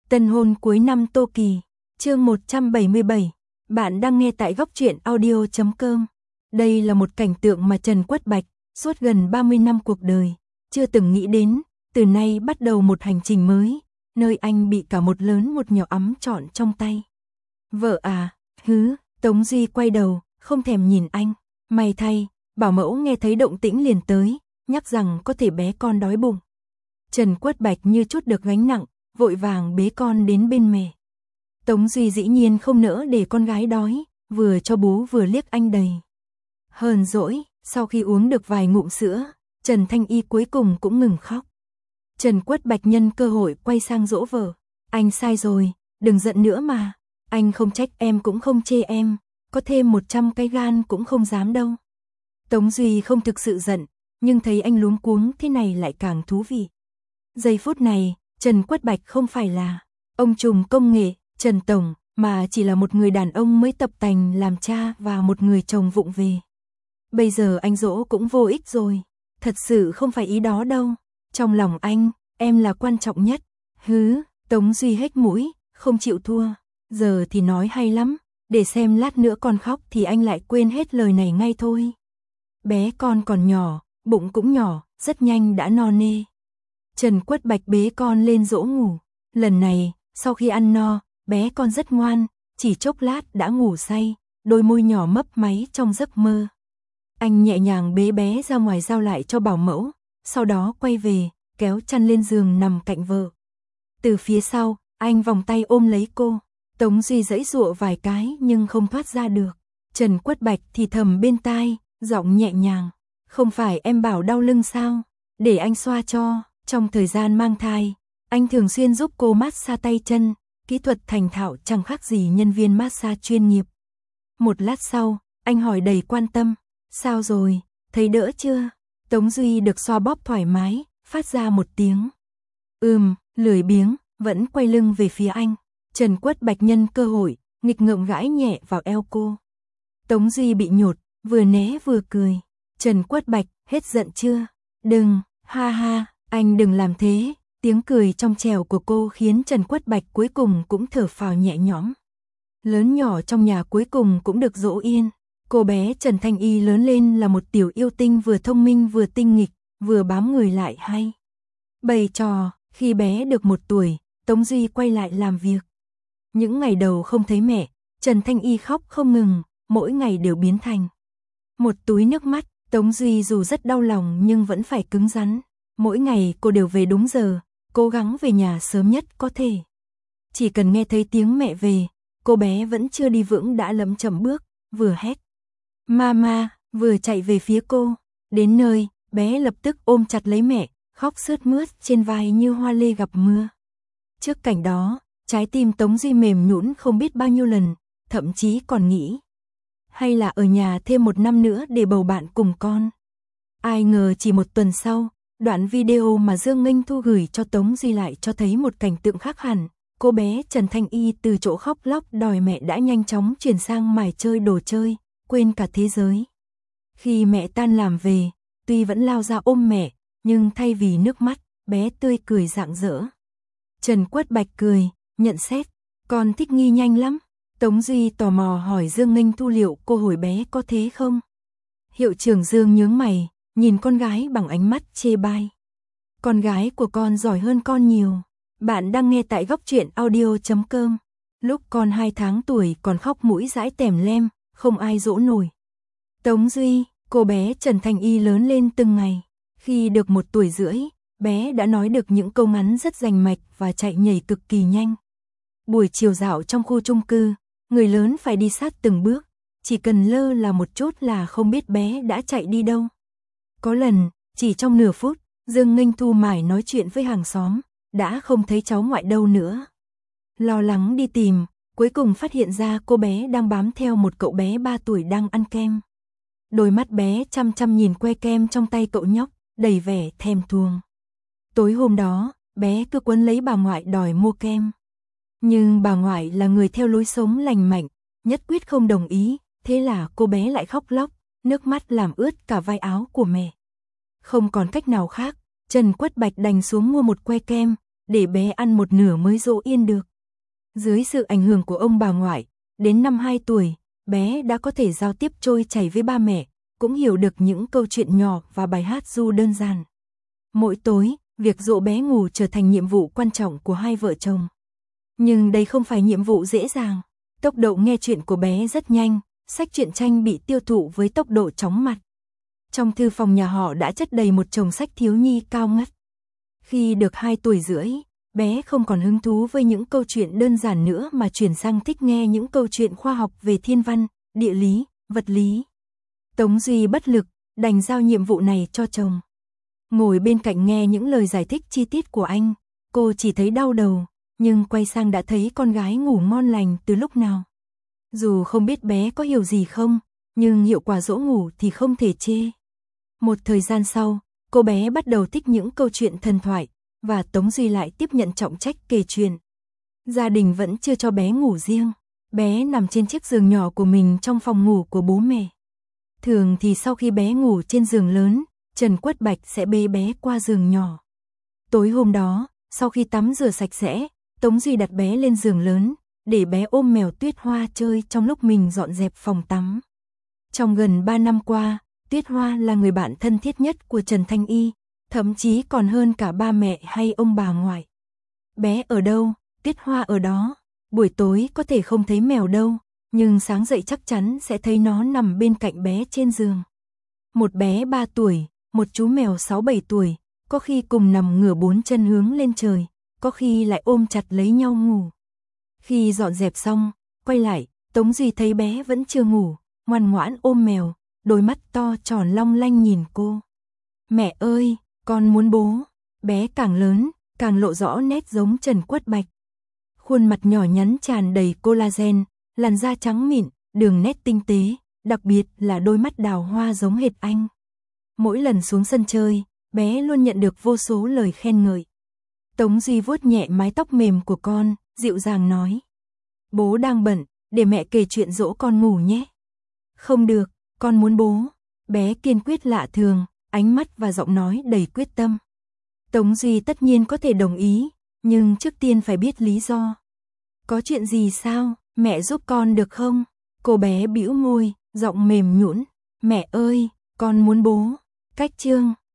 Tân hôn cuối năm Tô Kỳ, chương 177. Bạn đang nghe tại góc truyện audio.com. Đây là một cảnh tượng mà Trần Quất Bạch, suốt gần 30 năm cuộc đời, chưa từng nghĩ đến, từ nay bắt đầu một hành trình mới, nơi anh bị cả một lớn một nhỏ ấm trọn trong tay. Vợ à, Tống Duy quay đầu, không thèm nhìn anh, may thay, bảo mẫu nghe thấy động tĩnh liền tới, nhắc rằng có thể bé con đói bụng. Trần Quất Bạch như chút được gánh nặng, vội vàng bế con đến bên mẹ. Tống Duy dĩ nhiên không nỡ để con gái đói, vừa cho bú vừa liếc anh đầy hờn dỗi. Sau khi uống được vài ngụm sữa, Trần Thanh Y cuối cùng cũng ngừng khóc. Trần Quất Bạch nhân cơ hội quay sang dỗ vợ. Anh sai rồi, đừng giận nữa mà. Anh không trách em cũng không chê em, có thêm 100 cái gan cũng không dám đâu. Tống Duy không thực sự giận, nhưng thấy anh luống cuống thế này lại càng thú vị. Giây phút này, Trần Quất Bạch không phải là ông trùm công nghệ, Trần Tổng, mà chỉ là một người đàn ông mới tập tành làm cha và một người chồng vụng về. Bây giờ anh dỗ cũng vô ích rồi, thật sự không phải ý đó đâu. Trong lòng anh, em là quan trọng nhất. Tống Duy hếch mũi, không chịu thua. Giờ thì nói hay lắm, để xem lát nữa con khóc thì anh lại quên hết lời này ngay thôi. Bé con còn nhỏ, bụng cũng nhỏ, rất nhanh đã no nê. Trần Quất Bạch bế con lên dỗ ngủ. Lần này, sau khi ăn no, bé con rất ngoan, chỉ chốc lát đã ngủ say, đôi môi nhỏ mấp máy trong giấc mơ. Anh nhẹ nhàng bế bé ra ngoài giao lại cho bảo mẫu, sau đó quay về, kéo chăn lên giường nằm cạnh vợ. Từ phía sau, anh vòng tay ôm lấy cô. Tống Duy giãy giụa vài cái nhưng không thoát ra được. Trần Quất Bạch thì thầm bên tai, giọng nhẹ nhàng. Không phải em bảo đau lưng sao? Để anh xoa cho. Trong thời gian mang thai, anh thường xuyên giúp cô massage tay chân, kỹ thuật thành thạo chẳng khác gì nhân viên massage chuyên nghiệp. Một lát sau, anh hỏi đầy quan tâm. Sao rồi, thấy đỡ chưa? Tống Duy được xoa bóp thoải mái, phát ra một tiếng. Lười biếng, vẫn quay lưng về phía anh. Trần Quất Bạch nhân cơ hội, nghịch ngợm gãi nhẹ vào eo cô. Tống Duy bị nhột, vừa né vừa cười. Trần Quất Bạch, hết giận chưa? Đừng, ha, anh đừng làm thế. Tiếng cười trong trẻo của cô khiến Trần Quất Bạch cuối cùng cũng thở phào nhẹ nhõm. Lớn nhỏ trong nhà cuối cùng cũng được dỗ yên. Cô bé Trần Thanh Y lớn lên là một tiểu yêu tinh vừa thông minh vừa tinh nghịch, vừa bám người lại hay. Bày trò, khi bé được 1 tuổi, Tống Duy quay lại làm việc. Những ngày đầu không thấy mẹ, Trần Thanh Y khóc không ngừng, mỗi ngày đều biến thành một túi nước mắt. Tống Duy dù rất đau lòng nhưng vẫn phải cứng rắn. Mỗi ngày cô đều về đúng giờ, cố gắng về nhà sớm nhất có thể. Chỉ cần nghe thấy tiếng mẹ về, cô bé vẫn chưa đi vững đã lấm chậm bước, vừa hét mama, vừa chạy về phía cô. Đến nơi, bé lập tức ôm chặt lấy mẹ, khóc sướt mướt trên vai như hoa lê gặp mưa. Trước cảnh đó, trái tim Tống Duy mềm nhũn không biết bao nhiêu lần, thậm chí còn nghĩ hay là ở nhà thêm 1 năm nữa để bầu bạn cùng con. Ai ngờ chỉ 1 tuần sau, đoạn video mà Dương Nghênh Thu gửi cho Tống Duy lại cho thấy một cảnh tượng khác hẳn. Cô bé Trần Thanh Y từ chỗ khóc lóc đòi mẹ đã nhanh chóng chuyển sang mải chơi đồ chơi, quên cả thế giới. Khi mẹ tan làm về, tuy vẫn lao ra ôm mẹ, nhưng thay vì nước mắt, bé tươi cười rạng rỡ. Trần Quất Bạch cười, nhận xét, con thích nghi nhanh lắm. Tống Duy tò mò hỏi Dương Nghênh Thu liệu cô hồi bé có thế không? Hiệu trưởng Dương nhướng mày, nhìn con gái bằng ánh mắt chê bai. Con gái của con giỏi hơn con nhiều. Bạn đang nghe tại góc truyện audio.com. Lúc con 2 tháng tuổi còn khóc mũi dãi tèm lem, không ai dỗ nổi. Tống Duy, cô bé Trần Thanh Y lớn lên từng ngày. Khi được 1 tuổi rưỡi, bé đã nói được những câu ngắn rất rành mạch và chạy nhảy cực kỳ nhanh. Buổi chiều dạo trong khu chung cư, người lớn phải đi sát từng bước, chỉ cần lơ là một chút là không biết bé đã chạy đi đâu. Có lần, chỉ trong nửa phút, Dương Nghênh Thu mải nói chuyện với hàng xóm, đã không thấy cháu ngoại đâu nữa. Lo lắng đi tìm, cuối cùng phát hiện ra cô bé đang bám theo một cậu bé 3 tuổi đang ăn kem. Đôi mắt bé chăm chăm nhìn que kem trong tay cậu nhóc, đầy vẻ thèm thuồng. Tối hôm đó, bé cứ quấn lấy bà ngoại đòi mua kem. Nhưng bà ngoại là người theo lối sống lành mạnh, nhất quyết không đồng ý, thế là cô bé lại khóc lóc, nước mắt làm ướt cả vai áo của mẹ. Không còn cách nào khác, Trần Quất Bạch đành xuống mua một que kem, để bé ăn một nửa mới dỗ yên được. Dưới sự ảnh hưởng của ông bà ngoại, đến năm 2 tuổi, bé đã có thể giao tiếp trôi chảy với ba mẹ, cũng hiểu được những câu chuyện nhỏ và bài hát ru đơn giản. Mỗi tối, việc dỗ bé ngủ trở thành nhiệm vụ quan trọng của hai vợ chồng. Nhưng đây không phải nhiệm vụ dễ dàng. Tốc độ nghe chuyện của bé rất nhanh, sách truyện tranh bị tiêu thụ với tốc độ chóng mặt. Trong thư phòng nhà họ đã chất đầy một chồng sách thiếu nhi cao ngất. Khi được 2 tuổi rưỡi, bé không còn hứng thú với những câu chuyện đơn giản nữa mà chuyển sang thích nghe những câu chuyện khoa học về thiên văn, địa lý, vật lý. Tống Duy bất lực, đành giao nhiệm vụ này cho chồng. Ngồi bên cạnh nghe những lời giải thích chi tiết của anh, cô chỉ thấy đau đầu, nhưng quay sang đã thấy con gái ngủ ngon lành từ lúc nào. Dù không biết bé có hiểu gì không, nhưng hiệu quả dỗ ngủ thì không thể chê. Một thời gian sau, cô bé bắt đầu thích những câu chuyện thần thoại, và Tống Duy lại tiếp nhận trọng trách kể chuyện. Gia đình vẫn chưa cho bé ngủ riêng, bé nằm trên chiếc giường nhỏ của mình trong phòng ngủ của bố mẹ. Thường thì sau khi bé ngủ trên giường lớn, Trần Quất Bạch sẽ bế bé qua giường nhỏ. Tối hôm đó, sau khi tắm rửa sạch sẽ, Tống Duy đặt bé lên giường lớn, để bé ôm mèo Tuyết Hoa chơi trong lúc mình dọn dẹp phòng tắm. Trong gần 3 năm qua, Tuyết Hoa là người bạn thân thiết nhất của Trần Thanh Y, thậm chí còn hơn cả ba mẹ hay ông bà ngoại. Bé ở đâu, Tuyết Hoa ở đó. Buổi tối có thể không thấy mèo đâu, nhưng sáng dậy chắc chắn sẽ thấy nó nằm bên cạnh bé trên giường. Một bé 3 tuổi, một chú mèo 6-7 tuổi, có khi cùng nằm ngửa 4 chân hướng lên trời, có khi lại ôm chặt lấy nhau ngủ. Khi dọn dẹp xong, quay lại, Tống Duy thấy bé vẫn chưa ngủ, ngoan ngoãn ôm mèo, đôi mắt to tròn long lanh nhìn cô. Mẹ ơi, con muốn bố. Bé càng lớn, càng lộ rõ nét giống Trần Quất Bạch. Khuôn mặt nhỏ nhắn tràn đầy collagen, làn da trắng mịn, đường nét tinh tế, đặc biệt là đôi mắt đào hoa giống hệt anh. Mỗi lần xuống sân chơi, bé luôn nhận được vô số lời khen ngợi. Tống Duy vuốt nhẹ mái tóc mềm của con, dịu dàng nói. Bố đang bận, để mẹ kể chuyện dỗ con ngủ nhé. Không được, con muốn bố. Bé kiên quyết lạ thường, ánh mắt và giọng nói đầy quyết tâm. Tống Duy tất nhiên có thể đồng ý, nhưng trước tiên phải biết lý do. Có chuyện gì sao, mẹ giúp con được không? Cô bé bĩu môi, giọng mềm nhũn. Mẹ ơi, con muốn bố. Cách chương